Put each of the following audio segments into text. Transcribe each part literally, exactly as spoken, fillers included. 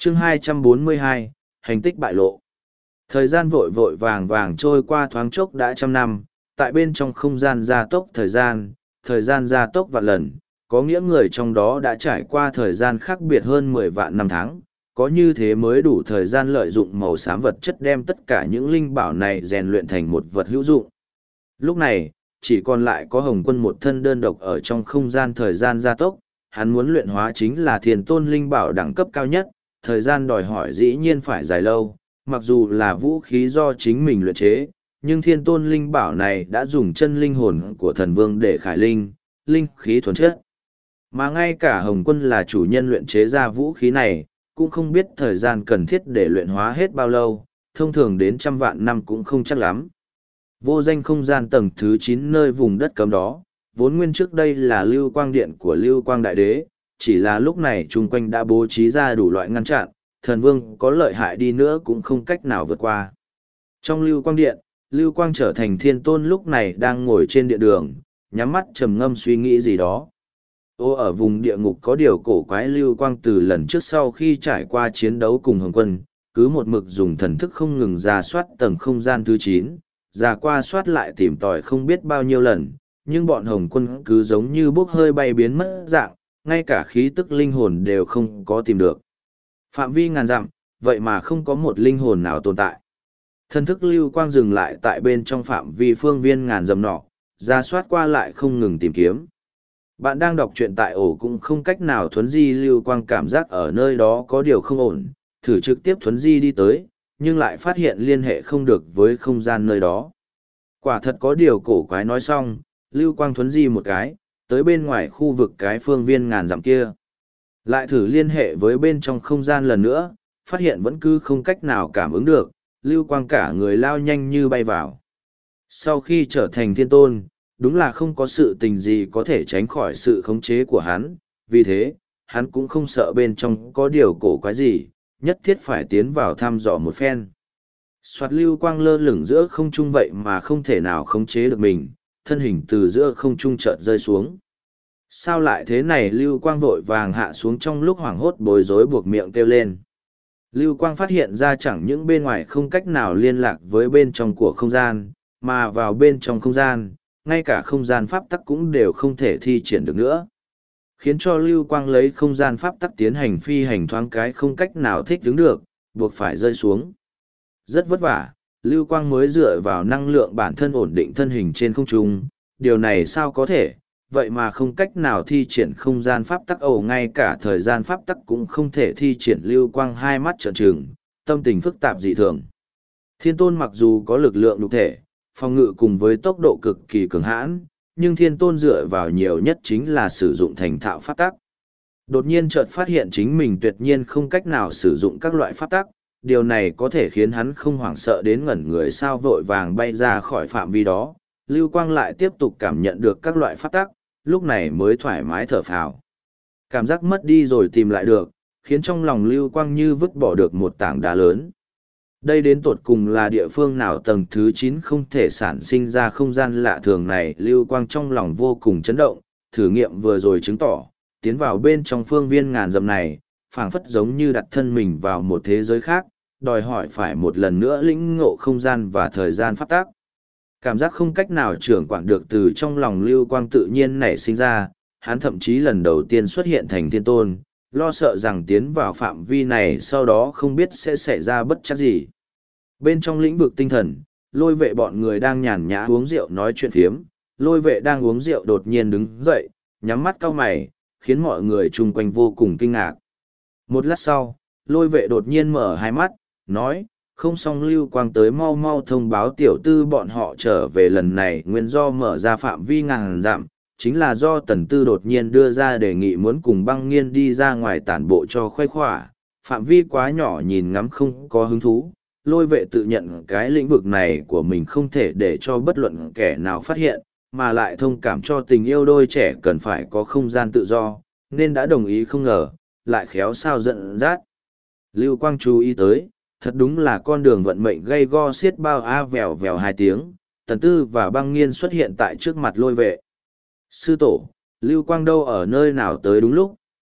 chương hai trăm bốn mươi hai, hành tích bại lộ. Thời gian vội vội vàng vàng trôi qua thoáng chốc đã trăm năm, tại bên trong không gian gia tốc thời gian, thời gian gia tốc vạn lần, có nghĩa người trong đó đã trải qua thời gian khác biệt hơn mười vạn năm tháng, có như thế mới đủ thời gian lợi dụng màu xám vật chất đem tất cả những linh bảo này rèn luyện thành một vật hữu dụng. Lúc này, chỉ còn lại có Hồng Quân một thân đơn độc ở trong không gian thời gian gia tốc, hắn muốn luyện hóa chính là Thiên Tôn linh bảo đẳng cấp cao nhất, thời gian đòi hỏi dĩ nhiên phải dài lâu, mặc dù là vũ khí do chính mình luyện chế, nhưng Thiên Tôn linh bảo này đã dùng chân linh hồn của thần vương để khải linh, linh khí thuần chất. Mà ngay cả Hồng Quân là chủ nhân luyện chế ra vũ khí này, cũng không biết thời gian cần thiết để luyện hóa hết bao lâu, thông thường đến trăm vạn năm cũng không chắc lắm. Vô danh không gian tầng thứ chín nơi vùng đất cấm đó, vốn nguyên trước đây là lưu quang điện của lưu quang đại đế, chỉ là lúc này chung quanh đã bố trí ra đủ loại ngăn chặn, thần vương có lợi hại đi nữa cũng không cách nào vượt qua. Trong lưu quang điện, lưu quang trở thành thiên tôn lúc này đang ngồi trên điện đường, nhắm mắt trầm ngâm suy nghĩ gì đó. Ô ở vùng địa ngục có điều cổ quái lưu quang từ lần trước sau khi trải qua chiến đấu cùng Hồng Quân, cứ một mực dùng thần thức không ngừng ra soát tầng không gian thứ chín, ra qua soát lại tìm tòi không biết bao nhiêu lần, nhưng bọn Hồng Quân cứ giống như bốc hơi bay biến mất dạng, ngay cả khí tức linh hồn đều không có tìm được. Phạm vi ngàn dặm, vậy mà không có một linh hồn nào tồn tại. Thần thức lưu quang dừng lại tại bên trong phạm vi phương viên ngàn dặm nọ, ra soát qua lại không ngừng tìm kiếm. Bạn đang đọc truyện tại ổ cũng không cách nào thuấn di lưu quang cảm giác ở nơi đó có điều không ổn, thử trực tiếp thuấn di đi tới, nhưng lại phát hiện liên hệ không được với không gian nơi đó. Quả thật có điều cổ quái nói xong, lưu quang thuấn di một cái, tới bên ngoài khu vực cái phương viên ngàn dặm kia. Lại thử liên hệ với bên trong không gian lần nữa, phát hiện vẫn cứ không cách nào cảm ứng được, lưu quang cả người lao nhanh như bay vào. Sau khi trở thành thiên tôn, đúng là không có sự tình gì có thể tránh khỏi sự khống chế của hắn, vì thế, hắn cũng không sợ bên trong có điều cổ quái gì, nhất thiết phải tiến vào thăm dò một phen. Soạt lưu quang lơ lửng giữa không trung vậy mà không thể nào khống chế được mình, thân hình từ giữa không trung chợt rơi xuống. Sao lại thế này? Lưu quang vội vàng hạ xuống trong lúc hoảng hốt bối rối buộc miệng kêu lên. Lưu quang phát hiện ra chẳng những bên ngoài không cách nào liên lạc với bên trong của không gian, mà vào bên trong không gian, ngay cả không gian pháp tắc cũng đều không thể thi triển được nữa. Khiến cho lưu quang lấy không gian pháp tắc tiến hành phi hành thoáng cái không cách nào thích ứng được, buộc phải rơi xuống. Rất vất vả, lưu quang mới dựa vào năng lượng bản thân ổn định thân hình trên không trung, điều này sao có thể, vậy mà không cách nào thi triển không gian pháp tắc, ồ ngay cả thời gian pháp tắc cũng không thể thi triển. Lưu quang hai mắt trợn trừng, tâm tình phức tạp dị thường. Thiên tôn mặc dù có lực lượng nhục thể, phòng ngự cùng với tốc độ cực kỳ cường hãn, nhưng thiên tôn dựa vào nhiều nhất chính là sử dụng thành thạo pháp tắc. Đột nhiên chợt phát hiện chính mình tuyệt nhiên không cách nào sử dụng các loại pháp tắc, điều này có thể khiến hắn không hoảng sợ đến ngẩn người sao vội vàng bay ra khỏi phạm vi đó. Lưu quang lại tiếp tục cảm nhận được các loại pháp tắc, lúc này mới thoải mái thở phào. Cảm giác mất đi rồi tìm lại được, khiến trong lòng lưu quang như vứt bỏ được một tảng đá lớn. Đây đến tột cùng là địa phương nào? Tầng thứ chín không thể sản sinh ra không gian lạ thường này. Lưu quang trong lòng vô cùng chấn động, thử nghiệm vừa rồi chứng tỏ, tiến vào bên trong phương viên ngàn dặm này, phảng phất giống như đặt thân mình vào một thế giới khác, đòi hỏi phải một lần nữa lĩnh ngộ không gian và thời gian pháp tắc. Cảm giác không cách nào trưởng quản được từ trong lòng lưu quang tự nhiên nảy sinh ra, hắn thậm chí lần đầu tiên xuất hiện thành thiên tôn, lo sợ rằng tiến vào phạm vi này sau đó không biết sẽ xảy ra bất trắc gì. Bên trong lĩnh vực tinh thần, lôi vệ bọn người đang nhàn nhã uống rượu nói chuyện phiếm, lôi vệ đang uống rượu đột nhiên đứng dậy, nhắm mắt cau mày, khiến mọi người chung quanh vô cùng kinh ngạc. Một lát sau, lôi vệ đột nhiên mở hai mắt, nói, không xong. Lưu quang tới mau mau thông báo tiểu tư bọn họ trở về. Lần này nguyên do mở ra phạm vi ngàn dặm, chính là do tần tư đột nhiên đưa ra đề nghị muốn cùng băng nghiên đi ra ngoài tản bộ cho khoái khỏa, phạm vi quá nhỏ nhìn ngắm không có hứng thú. Lôi vệ tự nhận cái lĩnh vực này của mình không thể để cho bất luận kẻ nào phát hiện, mà lại thông cảm cho tình yêu đôi trẻ cần phải có không gian tự do, nên đã đồng ý. Không ngờ, lại khéo sao giận dắt. Lưu quang chú ý tới, thật đúng là con đường vận mệnh gây go xiết bao. A vèo vèo hai tiếng, tần tư và băng nghiên xuất hiện tại trước mặt lôi vệ. Sư tổ, lưu quang đâu ở nơi nào tới đúng lúc,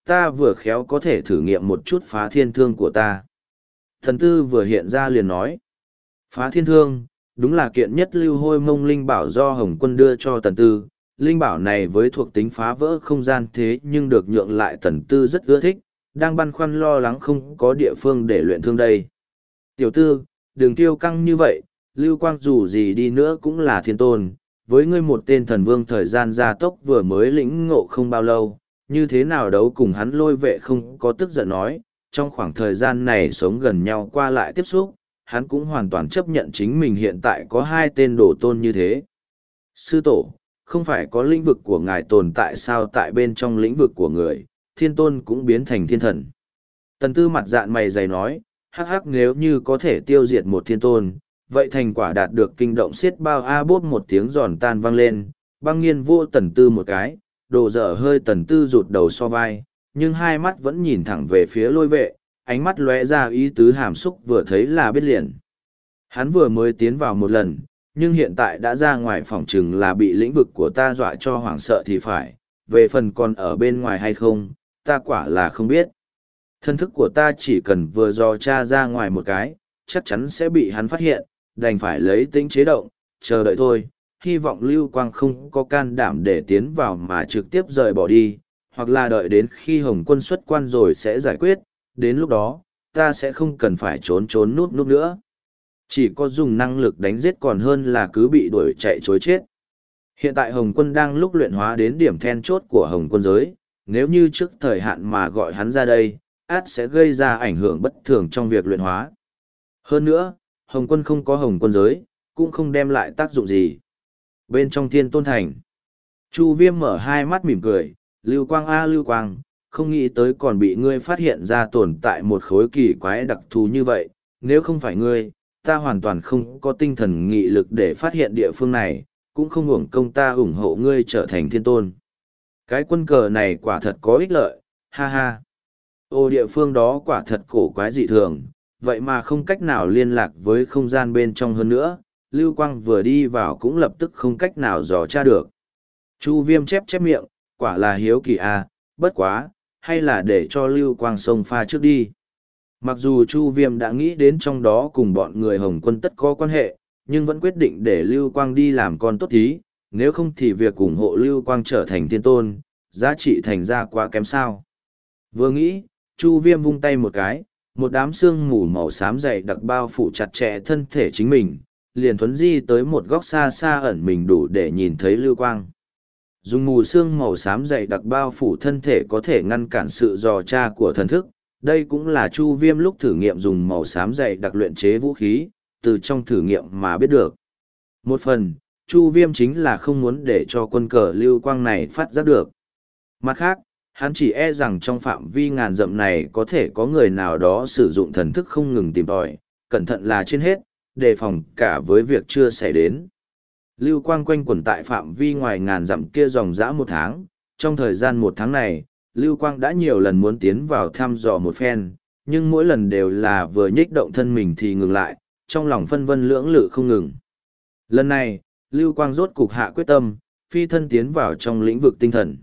ta vừa khéo có thể thử nghiệm một chút phá thiên thương của ta. Thần tư vừa hiện ra liền nói. Phá thiên thương, đúng là kiện nhất lưu hôi mông linh bảo do Hồng Quân đưa cho tần tư. Linh bảo này với thuộc tính phá vỡ không gian thế nhưng được nhượng lại tần tư rất ưa thích, đang băn khoăn lo lắng không có địa phương để luyện thương đây. Tiểu tư, đừng tiêu căng như vậy, Lưu Quang dù gì đi nữa cũng là thiên tôn, với ngươi một tên thần vương thời gian gia tốc vừa mới lĩnh ngộ không bao lâu, như thế nào đấu cùng hắn Lôi Vệ không có tức giận nói, trong khoảng thời gian này sống gần nhau qua lại tiếp xúc, hắn cũng hoàn toàn chấp nhận chính mình hiện tại có hai tên đồ tôn như thế. Sư tổ, không phải có lĩnh vực của ngài tồn tại sao tại bên trong lĩnh vực của người, thiên tôn cũng biến thành thiên thần. Tần tư mặt dạn mày dày nói, hắc hắc nếu như có thể tiêu diệt một thiên tôn, vậy thành quả đạt được kinh động xiết bao a bốp một tiếng giòn tan vang lên, băng nghiên vô tần tư một cái, đồ dở hơi tần tư rụt đầu so vai, nhưng hai mắt vẫn nhìn thẳng về phía Lôi Vệ, ánh mắt lóe ra ý tứ hàm xúc vừa thấy là biết liền. Hắn vừa mới tiến vào một lần, nhưng hiện tại đã ra ngoài phòng chừng là bị lĩnh vực của ta dọa cho hoảng sợ thì phải, về phần còn ở bên ngoài hay không, ta quả là không biết. Thân thức của ta chỉ cần vừa dò tra ra ngoài một cái, chắc chắn sẽ bị hắn phát hiện, đành phải lấy tính chế động, chờ đợi thôi, hy vọng Lưu Quang không có can đảm để tiến vào mà trực tiếp rời bỏ đi, hoặc là đợi đến khi Hồng Quân xuất quan rồi sẽ giải quyết, đến lúc đó, ta sẽ không cần phải trốn trốn núp núp nữa. Chỉ có dùng năng lực đánh giết còn hơn là cứ bị đuổi chạy chối chết. Hiện tại Hồng Quân đang lúc luyện hóa đến điểm then chốt của Hồng Quân giới, nếu như trước thời hạn mà gọi hắn ra đây, át sẽ gây ra ảnh hưởng bất thường trong việc luyện hóa. Hơn nữa, Hồng Quân không có Hồng Quân giới, cũng không đem lại tác dụng gì. Bên trong Thiên Tôn Thành, Chu Viêm mở hai mắt mỉm cười, Lưu Quang a Lưu Quang, không nghĩ tới còn bị ngươi phát hiện ra tồn tại một khối kỳ quái đặc thù như vậy, nếu không phải ngươi, ta hoàn toàn không có tinh thần nghị lực để phát hiện địa phương này, cũng không hưởng công ta ủng hộ ngươi trở thành thiên tôn. Cái quân cờ này quả thật có ích lợi, ha ha. Ô địa phương đó quả thật cổ quái dị thường, vậy mà không cách nào liên lạc với không gian bên trong hơn nữa, Lưu Quang vừa đi vào cũng lập tức không cách nào dò tra được. Chu Viêm chép chép miệng, quả là hiếu kỳ à, bất quá, hay là để cho Lưu Quang xông pha trước đi. Mặc dù Chu Viêm đã nghĩ đến trong đó cùng bọn người Hồng Quân tất có quan hệ, nhưng vẫn quyết định để Lưu Quang đi làm con tốt thí, nếu không thì việc ủng hộ Lưu Quang trở thành thiên tôn, giá trị thành ra quá kém sao. Vừa nghĩ, Chu Viêm vung tay một cái, một đám sương mù màu xám dày đặc bao phủ chặt chẽ thân thể chính mình, liền thuấn di tới một góc xa xa ẩn mình đủ để nhìn thấy Lưu Quang. Dùng mù sương màu xám dày đặc bao phủ thân thể có thể ngăn cản sự dò tra của thần thức, đây cũng là Chu Viêm lúc thử nghiệm dùng màu xám dày đặc luyện chế vũ khí, từ trong thử nghiệm mà biết được. Một phần, Chu Viêm chính là không muốn để cho quân cờ Lưu Quang này phát giác được. Mặt khác, hắn chỉ e rằng trong phạm vi ngàn dặm này có thể có người nào đó sử dụng thần thức không ngừng tìm tòi, cẩn thận là trên hết, đề phòng cả với việc chưa xảy đến. Lưu Quang quanh quẩn tại phạm vi ngoài ngàn dặm kia dòng dã một tháng, trong thời gian một tháng này, Lưu Quang đã nhiều lần muốn tiến vào thăm dò một phen, nhưng mỗi lần đều là vừa nhích động thân mình thì ngừng lại, trong lòng phân vân lưỡng lự không ngừng. Lần này, Lưu Quang rốt cục hạ quyết tâm, phi thân tiến vào trong lĩnh vực tinh thần.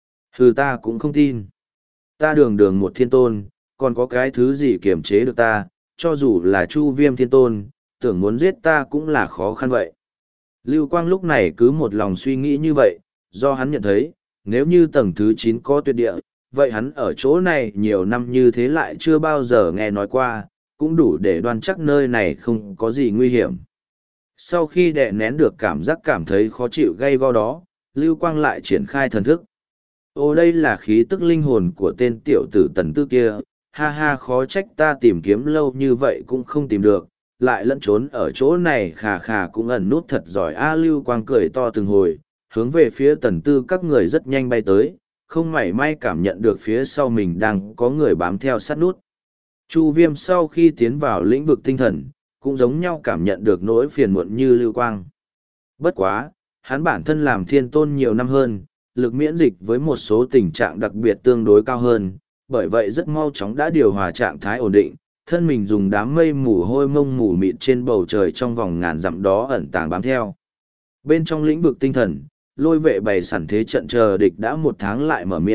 Hừ ta cũng không tin. Ta đường đường một thiên tôn, còn có cái thứ gì kiềm chế được ta, cho dù là Chu Viêm thiên tôn, tưởng muốn giết ta cũng là khó khăn vậy. Lưu Quang lúc này cứ một lòng suy nghĩ như vậy, do hắn nhận thấy, nếu như tầng thứ chín có tuyệt địa, vậy hắn ở chỗ này nhiều năm như thế lại chưa bao giờ nghe nói qua, cũng đủ để đoan chắc nơi này không có gì nguy hiểm. Sau khi đè nén được cảm giác cảm thấy khó chịu gay go đó, Lưu Quang lại triển khai thần thức. Ô đây là khí tức linh hồn của tên tiểu tử Tần Tư kia, ha ha khó trách ta tìm kiếm lâu như vậy cũng không tìm được, lại lẫn trốn ở chỗ này khà khà cũng ẩn nút thật giỏi. A Lưu Quang cười to từng hồi, hướng về phía Tần Tư các người rất nhanh bay tới, không mảy may cảm nhận được phía sau mình đang có người bám theo sát nút. Chu Viêm sau khi tiến vào lĩnh vực tinh thần, cũng giống nhau cảm nhận được nỗi phiền muộn như Lưu Quang. Bất quá, hắn bản thân làm thiên tôn nhiều năm hơn, lực miễn dịch với một số tình trạng đặc biệt tương đối cao hơn, bởi vậy rất mau chóng đã điều hòa trạng thái ổn định, thân mình dùng đám mây mù hôi mông mù mịt trên bầu trời trong vòng ngàn dặm đó ẩn tàng bám theo. Bên trong lĩnh vực tinh thần, Lôi Vệ bày sẵn thế trận chờ địch đã một tháng lại mở miệng,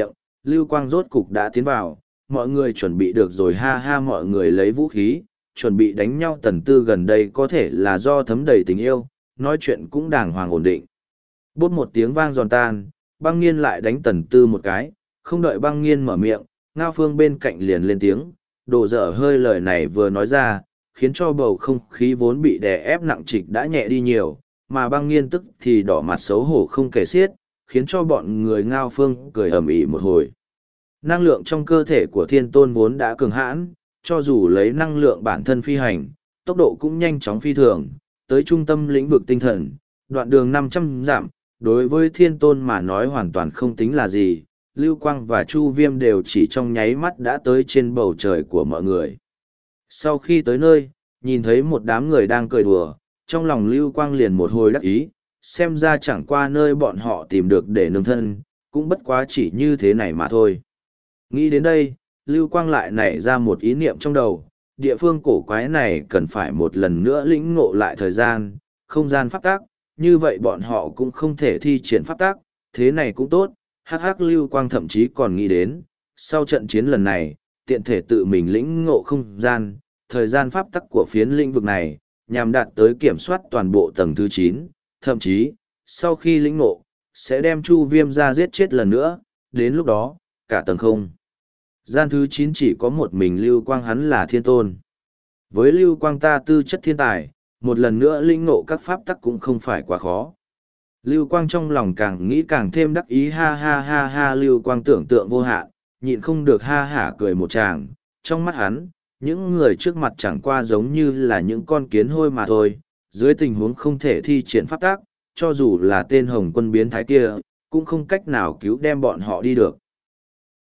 Lưu Quang rốt cục đã tiến vào, mọi người chuẩn bị được rồi ha ha mọi người lấy vũ khí, chuẩn bị đánh nhau. Tần Tư gần đây có thể là do thấm đầy tình yêu, nói chuyện cũng đàng hoàng ổn định. Bút một tiếng vang giòn tan, Băng Nghiên lại đánh Tần Tư một cái, không đợi Băng Nghiên mở miệng, Ngao Phương bên cạnh liền lên tiếng, đồ dở hơi lời này vừa nói ra, khiến cho bầu không khí vốn bị đè ép nặng trịch đã nhẹ đi nhiều, mà Băng Nghiên tức thì đỏ mặt xấu hổ không kể xiết, khiến cho bọn người Ngao Phương cười ầm ĩ một hồi. Năng lượng trong cơ thể của Thiên Tôn vốn đã cường hãn, cho dù lấy năng lượng bản thân phi hành, tốc độ cũng nhanh chóng phi thường, tới trung tâm lĩnh vực tinh thần, đoạn đường năm trăm dặm, đối với Thiên Tôn mà nói hoàn toàn không tính là gì. Lưu Quang và Chu Viêm đều chỉ trong nháy mắt đã tới trên bầu trời của mọi người. Sau khi tới nơi, nhìn thấy một đám người đang cười đùa, trong lòng Lưu Quang liền một hồi đắc ý, xem ra chẳng qua nơi bọn họ tìm được để nương thân, cũng bất quá chỉ như thế này mà thôi. Nghĩ đến đây, Lưu Quang lại nảy ra một ý niệm trong đầu, địa phương cổ quái này cần phải một lần nữa lĩnh ngộ lại thời gian, không gian pháp tác, như vậy bọn họ cũng không thể thi triển pháp tác, thế này cũng tốt. Hắc hắc Lưu Quang thậm chí còn nghĩ đến, sau trận chiến lần này, tiện thể tự mình lĩnh ngộ không gian, thời gian pháp tắc của phiến lĩnh vực này, nhằm đạt tới kiểm soát toàn bộ tầng thứ chín, thậm chí, sau khi lĩnh ngộ, sẽ đem Chu Viêm ra giết chết lần nữa, đến lúc đó, cả tầng không. Gian thứ chín chỉ có một mình Lưu Quang hắn là Thiên Tôn. Với Lưu Quang ta tư chất thiên tài, một lần nữa lĩnh ngộ các pháp tắc cũng không phải quá khó. Lưu Quang trong lòng càng nghĩ càng thêm đắc ý ha ha ha ha Lưu Quang tưởng tượng vô hạn, nhịn không được ha hả cười một tràng, trong mắt hắn, những người trước mặt chẳng qua giống như là những con kiến hôi mà thôi, dưới tình huống không thể thi triển pháp tác, cho dù là tên Hồng Quân biến thái kia, cũng không cách nào cứu đem bọn họ đi được.